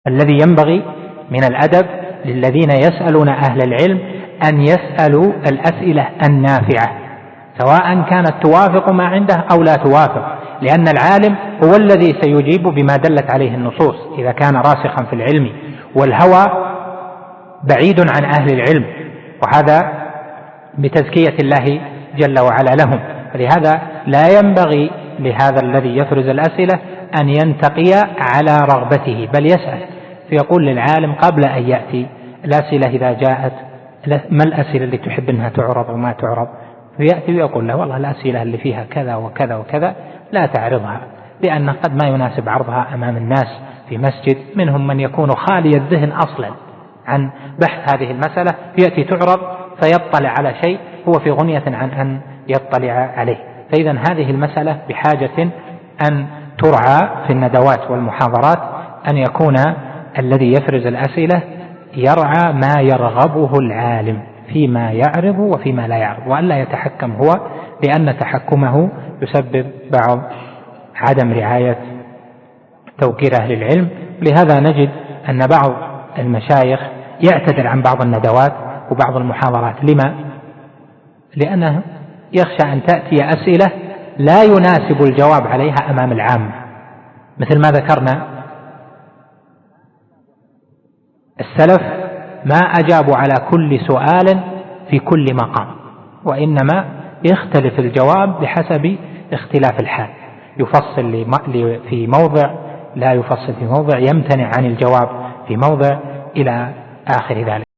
الذي ينبغي من الأدب للذين يسألون أهل العلم أن يسألوا الأسئلة النافعة، سواء كانت توافق ما عنده أو لا توافق، لأن العالم هو الذي سيجيب بما دلت عليه النصوص إذا كان راسخا في العلم، والهوى بعيد عن أهل العلم، وهذا بتزكية الله جل وعلا لهم. فلهذا لا ينبغي لهذا الذي يفرز الأسئلة أن ينتقي على رغبته، بل يسأل، فيقول للعالم قبل أن يأتي الأسئلة إذا جاءت ما الأسئلة اللي تحب أنها تعرض وما تعرض، فيأتي ويقول له والله الأسئلة اللي فيها كذا وكذا وكذا لا تعرضها، لأن قد ما يناسب عرضها أمام الناس في مسجد، منهم من يكون خالي الذهن أصلا عن بحث هذه المسألة، يأتي تعرض فيطلع على شيء هو في غنية عن أن يطلع عليه. فإذا هذه المسألة بحاجة أن ترعى في الندوات والمحاضرات، أن يكون الذي يفرز الأسئلة يرعى ما يرغبه العالم فيما يعرض وفيما لا يعرض، وأن لا يتحكم هو، لأن تحكمه يسبب بعض عدم رعاية توقير أهل العلم. لهذا نجد أن بعض المشايخ يعتذر عن بعض الندوات وبعض المحاضرات. لما؟ لأنه يخشى أن تأتي أسئلة لا يناسب الجواب عليها أمام العامة، مثل ما ذكرنا السلف ما أجابوا على كل سؤال في كل مقام، وإنما يختلف الجواب بحسب اختلاف الحال، يفصل في موضع، لا يفصل في موضع، يمتنع عن الجواب في موضع، إلى آخر ذلك.